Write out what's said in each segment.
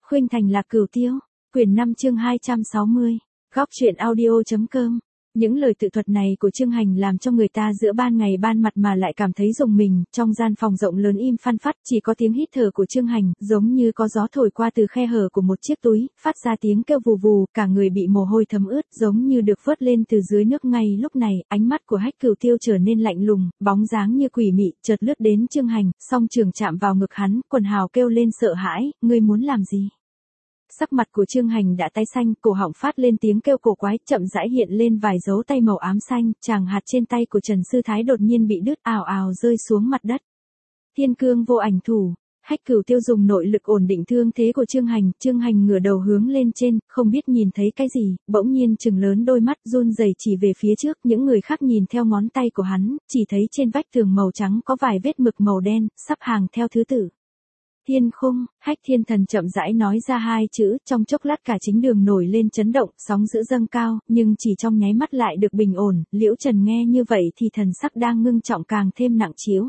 Khuynh Thành Lạc Cửu Tiêu, quyển 5 chương 260, góc truyện audio.com. Những lời tự thuật này của Trương Hành làm cho người ta giữa ban ngày ban mặt mà lại cảm thấy rùng mình, trong gian phòng rộng lớn im phăng phắc, chỉ có tiếng hít thở của Trương Hành, giống như có gió thổi qua từ khe hở của một chiếc túi, phát ra tiếng kêu vù vù, cả người bị mồ hôi thấm ướt, giống như được vớt lên từ dưới nước. Ngay lúc này, ánh mắt của Hách Cửu Tiêu trở nên lạnh lùng, bóng dáng như quỷ mị, chợt lướt đến Trương Hành, song trường chạm vào ngực hắn, quần hào kêu lên sợ hãi, ngươi muốn làm gì? Sắc mặt của Trương Hành đã tái xanh, cổ họng phát lên tiếng kêu cổ quái, chậm rãi hiện lên vài dấu tay màu ám xanh, chàng hạt trên tay của Trần Sư Thái đột nhiên bị đứt, ào ào rơi xuống mặt đất. Thiên cương vô ảnh thủ. Hách Cửu Tiêu dùng nội lực ổn định thương thế của Trương Hành ngửa đầu hướng lên trên, không biết nhìn thấy cái gì, bỗng nhiên trừng lớn đôi mắt run rẩy chỉ về phía trước, những người khác nhìn theo ngón tay của hắn, chỉ thấy trên vách tường màu trắng có vài vết mực màu đen, sắp hàng theo thứ tự. Thiên khung. Hách Thiên Thần chậm rãi nói ra hai chữ, trong chốc lát cả chính đường nổi lên chấn động, sóng dữ dâng cao, nhưng chỉ trong nháy mắt lại được bình ổn. Liễu Trần nghe như vậy thì thần sắc đang ngưng trọng càng thêm nặng trĩu.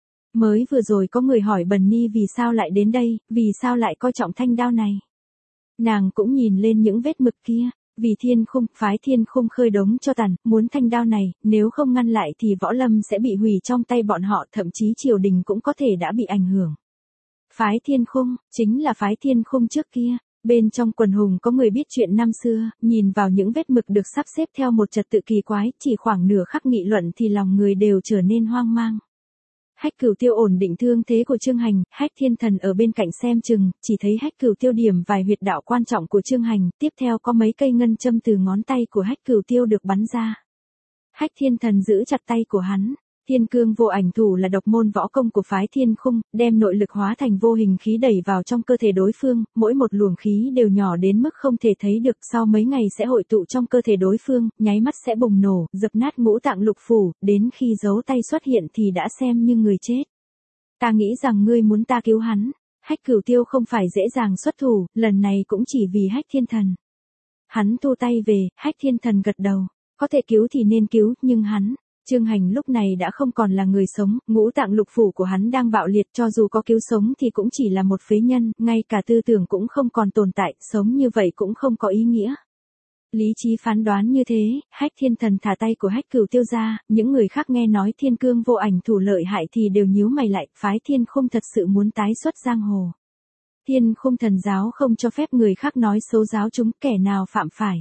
Mới vừa rồi có người hỏi Bần Ni vì sao lại đến đây, vì sao lại coi trọng thanh đao này. Nàng cũng nhìn lên những vết mực kia. Vì Thiên Khung, phái Thiên Khung khơi đống cho tàn, muốn thanh đao này, nếu không ngăn lại thì võ lâm sẽ bị hủy trong tay bọn họ, thậm chí triều đình cũng có thể đã bị ảnh hưởng. Phái Thiên Khung, chính là phái Thiên Khung trước kia. Bên trong quần hùng có người biết chuyện năm xưa, nhìn vào những vết mực được sắp xếp theo một trật tự kỳ quái, chỉ khoảng nửa khắc nghị luận thì lòng người đều trở nên hoang mang. Hách Cửu Tiêu ổn định thương thế của Trương Hành, Hách Thiên Thần ở bên cạnh xem chừng, chỉ thấy Hách Cửu Tiêu điểm vài huyệt đạo quan trọng của Trương Hành, tiếp theo có mấy cây ngân châm từ ngón tay của Hách Cửu Tiêu được bắn ra. Hách Thiên Thần giữ chặt tay của hắn. Thiên cương vô ảnh thủ là độc môn võ công của phái Thiên Khung, đem nội lực hóa thành vô hình khí đẩy vào trong cơ thể đối phương, mỗi một luồng khí đều nhỏ đến mức không thể thấy được, sau mấy ngày sẽ hội tụ trong cơ thể đối phương, nháy mắt sẽ bùng nổ, dập nát ngũ tạng lục phủ, đến khi dấu tay xuất hiện thì đã xem như người chết. Ta nghĩ rằng ngươi muốn ta cứu hắn. Hách Cửu Tiêu không phải dễ dàng xuất thủ, lần này cũng chỉ vì Hách Thiên Thần. Hắn thu tay về, Hách Thiên Thần gật đầu, có thể cứu thì nên cứu, nhưng hắn... Trương Hành lúc này đã không còn là người sống, ngũ tạng lục phủ của hắn đang bạo liệt, cho dù có cứu sống thì cũng chỉ là một phế nhân, ngay cả tư tưởng cũng không còn tồn tại, sống như vậy cũng không có ý nghĩa. Lý trí phán đoán như thế, Hách Thiên Thần thả tay của Hách Cửu Tiêu ra, những người khác nghe nói Thiên cương vô ảnh thủ lợi hại thì đều nhíu mày lại, phái Thiên Khung thật sự muốn tái xuất giang hồ. Thiên Khung thần giáo không cho phép người khác nói xấu giáo chúng, kẻ nào phạm phải.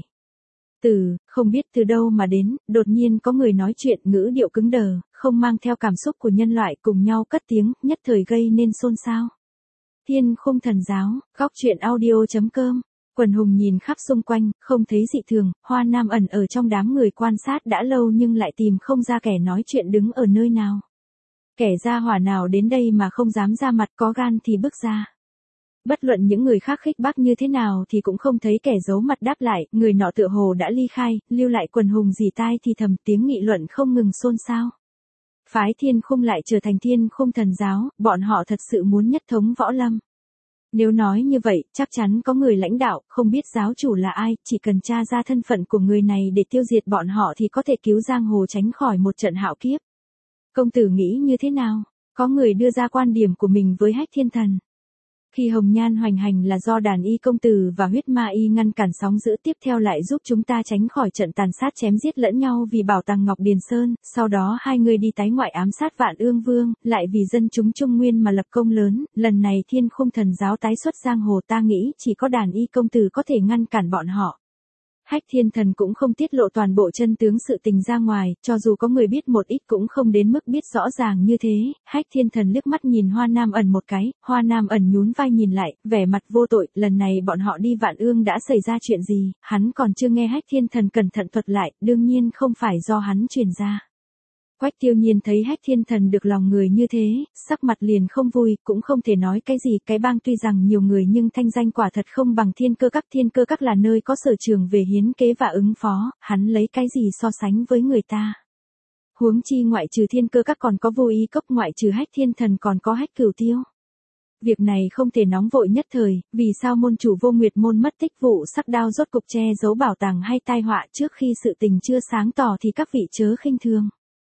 Không biết từ đâu mà đến, đột nhiên có người nói chuyện ngữ điệu cứng đờ, không mang theo cảm xúc của nhân loại, cùng nhau cất tiếng, nhất thời gây nên xôn xao. Thiên Khung thần giáo, góc truyện audio.com. Quần hùng nhìn khắp xung quanh, không thấy dị thường, Hoa Nam ẩn ở trong đám người quan sát đã lâu nhưng lại tìm không ra kẻ nói chuyện đứng ở nơi nào. Kẻ gia hỏa nào đến đây mà không dám ra mặt, có gan thì bước ra. Bất luận những người khác khích bác như thế nào thì cũng không thấy kẻ giấu mặt đáp lại, người nọ tựa hồ đã ly khai, lưu lại quần hùng rỉ tai thì thầm, tiếng nghị luận không ngừng xôn xao. Phái Thiên Khung lại trở thành Thiên Khung thần giáo, bọn họ thật sự muốn nhất thống võ lâm. Nếu nói như vậy, chắc chắn có người lãnh đạo, không biết giáo chủ là ai, chỉ cần tra ra thân phận của người này để tiêu diệt bọn họ thì có thể cứu giang hồ tránh khỏi một trận hạo kiếp. Công tử nghĩ như thế nào? Có người đưa ra quan điểm của mình với Hách Thiên Thần. Khi hồng nhan hoành hành là do đàn y công tử và huyết ma y ngăn cản sóng dữ, tiếp theo lại giúp chúng ta tránh khỏi trận tàn sát chém giết lẫn nhau vì bảo tàng Ngọc Điền Sơn, sau đó hai người đi tái ngoại ám sát Vạn Ương Vương, lại vì dân chúng Trung Nguyên mà lập công lớn, lần này Thiên Khung thần giáo tái xuất giang hồ, ta nghĩ chỉ có đàn y công tử có thể ngăn cản bọn họ. Hách Thiên Thần cũng không tiết lộ toàn bộ chân tướng sự tình ra ngoài, cho dù có người biết một ít cũng không đến mức biết rõ ràng như thế. Hách Thiên Thần liếc mắt nhìn Hoa Nam ẩn một cái, Hoa Nam ẩn nhún vai nhìn lại, vẻ mặt vô tội, lần này bọn họ đi Vạn Ương đã xảy ra chuyện gì, hắn còn chưa nghe Hách Thiên Thần cẩn thận thuật lại, đương nhiên không phải do hắn truyền ra. Quách Tiêu Nhiên thấy Hách Thiên Thần được lòng người như thế, sắc mặt liền không vui, cũng không thể nói cái gì, cái bang tuy rằng nhiều người nhưng thanh danh quả thật không bằng Thiên Cơ Các là nơi có sở trường về hiến kế và ứng phó, hắn lấy cái gì so sánh với người ta. Huống chi ngoại trừ Thiên Cơ Các còn có Vô Y Cốc, ngoại trừ Hách Thiên Thần còn có Hách Cửu Tiêu. Việc này không thể nóng vội nhất thời, vì sao môn chủ Vô Nguyệt môn mất tích, vụ sắc đao rốt cục che giấu bảo tàng hay tai họa, trước khi sự tình chưa sáng tỏ thì các vị chớ khinh thường.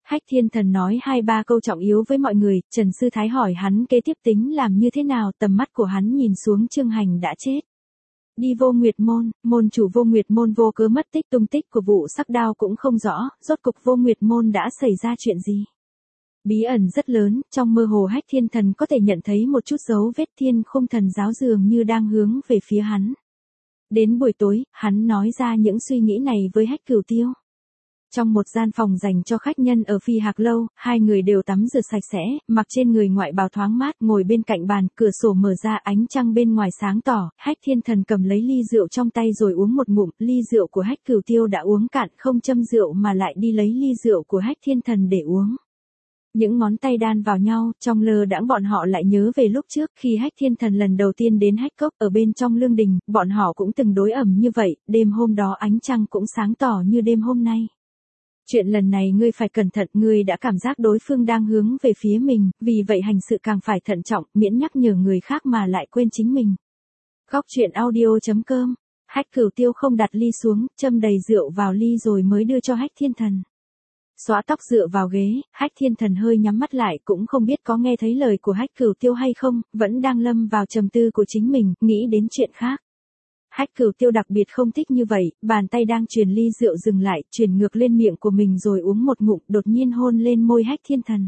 Hách Thiên Thần nói 2-3 câu trọng yếu với mọi người, Trần Sư Thái hỏi hắn kế tiếp tính làm như thế nào, tầm mắt của hắn nhìn xuống Trương Hành đã chết. Đi Vô Nguyệt môn, môn chủ Vô Nguyệt môn vô cớ mất tích, tung tích của vụ sắc đao cũng không rõ, rốt cục Vô Nguyệt môn đã xảy ra chuyện gì. Bí ẩn rất lớn, trong mơ hồ Hách Thiên Thần có thể nhận thấy một chút dấu vết Thiên Khung Thần giáo dường như đang hướng về phía hắn. Đến buổi tối, hắn nói ra những suy nghĩ này với Hách Cửu Tiêu. Trong một gian phòng dành cho khách nhân ở Phi Hạc Lâu, hai người đều tắm rửa sạch sẽ, mặc trên người ngoại bào thoáng mát, ngồi bên cạnh bàn, cửa sổ mở ra, ánh trăng bên ngoài sáng tỏ. Hách Thiên Thần cầm lấy ly rượu trong tay rồi uống một ngụm, ly rượu của Hách Cửu Tiêu đã uống cạn, không châm rượu mà lại đi lấy ly rượu của Hách Thiên Thần để uống. Những ngón tay đan vào nhau, trong lơ đãng bọn họ lại nhớ về lúc trước khi Hách Thiên Thần lần đầu tiên đến Hách Cốc ở bên trong lương đình, bọn họ cũng từng đối ẩm như vậy, đêm hôm đó ánh trăng cũng sáng tỏ như đêm hôm nay. Chuyện lần này ngươi phải cẩn thận, ngươi đã cảm giác đối phương đang hướng về phía mình, vì vậy hành sự càng phải thận trọng, miễn nhắc nhở người khác mà lại quên chính mình. Góc truyện audio.com. Hách Cửu Tiêu không đặt ly xuống, châm đầy rượu vào ly rồi mới đưa cho Hách Thiên Thần. Xõa tóc dựa vào ghế, Hách Thiên Thần hơi nhắm mắt lại, cũng không biết có nghe thấy lời của Hách Cửu Tiêu hay không, vẫn đang lâm vào trầm tư của chính mình, nghĩ đến chuyện khác. Hách Cửu Tiêu đặc biệt không thích như vậy, bàn tay đang truyền ly rượu dừng lại, truyền ngược lên miệng của mình rồi uống một ngụm, đột nhiên hôn lên môi Hách Thiên Thần.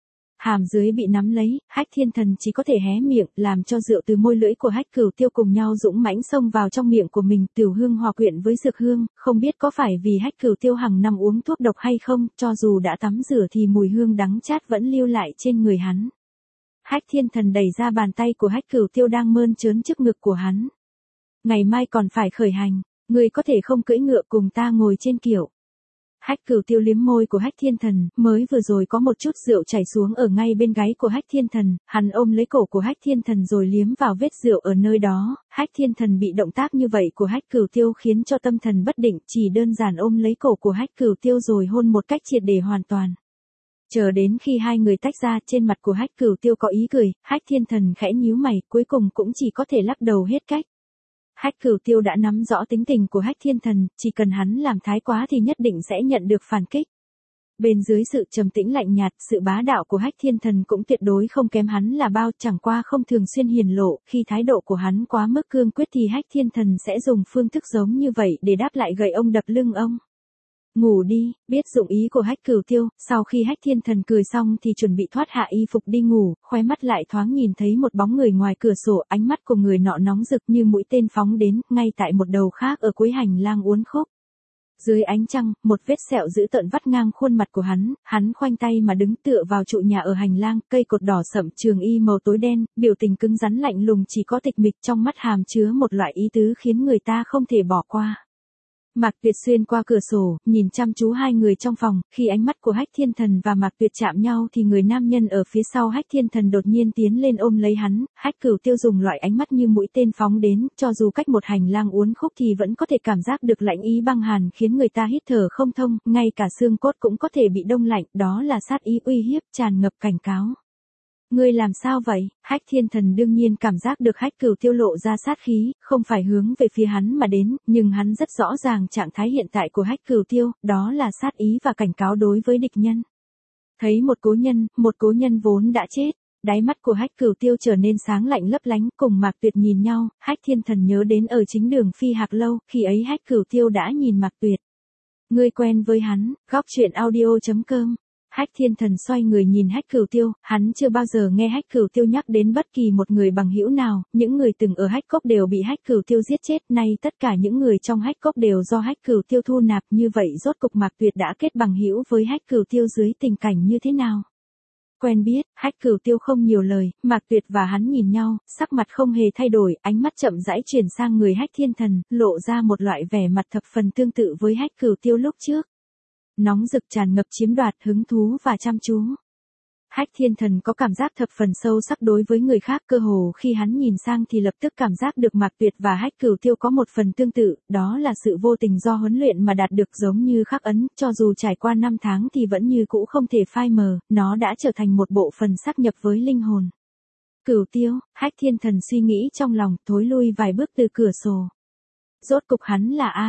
Hàm dưới bị nắm lấy, Hách Thiên Thần chỉ có thể hé miệng, làm cho rượu từ môi lưỡi của Hách Cửu Tiêu cùng nhau dũng mãnh xông vào trong miệng của mình, tiểu hương hòa quyện với dược hương, không biết có phải vì Hách Cửu Tiêu hàng năm uống thuốc độc hay không, cho dù đã tắm rửa thì mùi hương đắng chát vẫn lưu lại trên người hắn. Hách Thiên Thần đẩy ra bàn tay của Hách Cửu Tiêu đang mơn trớn trước ngực của hắn. Ngày mai còn phải khởi hành, ngươi có thể không cưỡi ngựa cùng ta ngồi trên kiệu. Hách Cửu Tiêu liếm môi của Hách Thiên Thần, mới vừa rồi có một chút rượu chảy xuống ở ngay bên gáy của Hách Thiên Thần, hắn ôm lấy cổ của Hách Thiên Thần rồi liếm vào vết rượu ở nơi đó. Hách Thiên Thần bị động tác như vậy của Hách Cửu Tiêu khiến cho tâm thần bất định, chỉ đơn giản ôm lấy cổ của Hách Cửu Tiêu rồi hôn một cách triệt để hoàn toàn. Chờ đến khi hai người tách ra, trên mặt của Hách Cửu Tiêu có ý cười, Hách Thiên Thần khẽ nhíu mày, cuối cùng cũng chỉ có thể lắc đầu hết cách. Hách Cửu Tiêu đã nắm rõ tính tình của Hách Thiên Thần, chỉ cần hắn làm thái quá thì nhất định sẽ nhận được phản kích. Bên dưới sự trầm tĩnh lạnh nhạt, sự bá đạo của Hách Thiên Thần cũng tuyệt đối không kém hắn là bao, chẳng qua không thường xuyên hiển lộ, khi thái độ của hắn quá mức cương quyết thì Hách Thiên Thần sẽ dùng phương thức giống như vậy để đáp lại, gậy ông đập lưng ông. Ngủ đi, biết dụng ý của Hách Cửu Tiêu, sau khi Hách Thiên Thần cười xong thì chuẩn bị thoát hạ y phục đi ngủ, khóe mắt lại thoáng nhìn thấy một bóng người ngoài cửa sổ, ánh mắt của người nọ nóng rực như mũi tên phóng đến, ngay tại một đầu khác ở cuối hành lang uốn khúc. Dưới ánh trăng, một vết sẹo dữ tợn vắt ngang khuôn mặt của hắn khoanh tay mà đứng tựa vào trụ nhà ở hành lang, cây cột đỏ sậm, trường y màu tối đen, biểu tình cứng rắn lạnh lùng, chỉ có tịch mịch trong mắt hàm chứa một loại ý tứ khiến người ta không thể bỏ qua. Mạc Tuyệt xuyên qua cửa sổ, nhìn chăm chú hai người trong phòng, khi ánh mắt của Hách Thiên Thần và Mạc Tuyệt chạm nhau thì người nam nhân ở phía sau Hách Thiên Thần đột nhiên tiến lên ôm lấy hắn, Hách Cửu Tiêu dùng loại ánh mắt như mũi tên phóng đến, cho dù cách một hành lang uốn khúc thì vẫn có thể cảm giác được lạnh ý băng hàn khiến người ta hít thở không thông, ngay cả xương cốt cũng có thể bị đông lạnh, đó là sát ý uy hiếp tràn ngập cảnh cáo. Ngươi làm sao vậy? Hách Thiên Thần đương nhiên cảm giác được Hách Cửu Tiêu lộ ra sát khí, không phải hướng về phía hắn mà đến, nhưng hắn rất rõ ràng trạng thái hiện tại của Hách Cửu Tiêu, đó là sát ý và cảnh cáo đối với địch nhân. Thấy một cố nhân vốn đã chết, đáy mắt của Hách Cửu Tiêu trở nên sáng lạnh lấp lánh, cùng Mạc Tuyệt nhìn nhau, Hách Thiên Thần nhớ đến ở chính đường Phi Hạc Lâu, khi ấy Hách Cửu Tiêu đã nhìn Mạc Tuyệt. Ngươi quen với hắn, góc truyện audio.com. Hách Thiên Thần xoay người nhìn Hách Cửu Tiêu, hắn chưa bao giờ nghe Hách Cửu Tiêu nhắc đến bất kỳ một người bằng hữu nào, những người từng ở Hách Cốc đều bị Hách Cửu Tiêu giết chết, nay tất cả những người trong Hách Cốc đều do Hách Cửu Tiêu thu nạp, như vậy rốt cục Mạc Tuyệt đã kết bằng hữu với Hách Cửu Tiêu dưới tình cảnh như thế nào? Quen biết, Hách Cửu Tiêu không nhiều lời, Mạc Tuyệt và hắn nhìn nhau, sắc mặt không hề thay đổi, ánh mắt chậm rãi chuyển sang người Hách Thiên Thần, lộ ra một loại vẻ mặt thập phần tương tự với Hách Cửu Tiêu lúc trước. Nóng rực tràn ngập chiếm đoạt, hứng thú và chăm chú. Hách Thiên Thần có cảm giác thập phần sâu sắc đối với người khác, cơ hồ khi hắn nhìn sang thì lập tức cảm giác được Mạc Tuyệt và Hách Cửu Tiêu có một phần tương tự, đó là sự vô tình do huấn luyện mà đạt được, giống như khắc ấn, cho dù trải qua 5 tháng thì vẫn như cũ không thể phai mờ, nó đã trở thành một bộ phần sáp nhập với linh hồn. Cửu Tiêu, Hách Thiên Thần suy nghĩ trong lòng, thối lui vài bước từ cửa sổ. Rốt cục hắn là ai?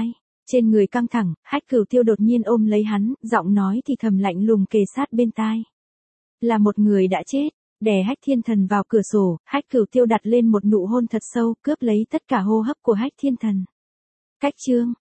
Trên người căng thẳng, Hách Cửu Tiêu đột nhiên ôm lấy hắn, giọng nói thì thầm lạnh lùng kề sát bên tai. Là một người đã chết. Đè Hách Thiên Thần vào cửa sổ, Hách Cửu Tiêu đặt lên một nụ hôn thật sâu, cướp lấy tất cả hô hấp của Hách Thiên Thần. Cách chương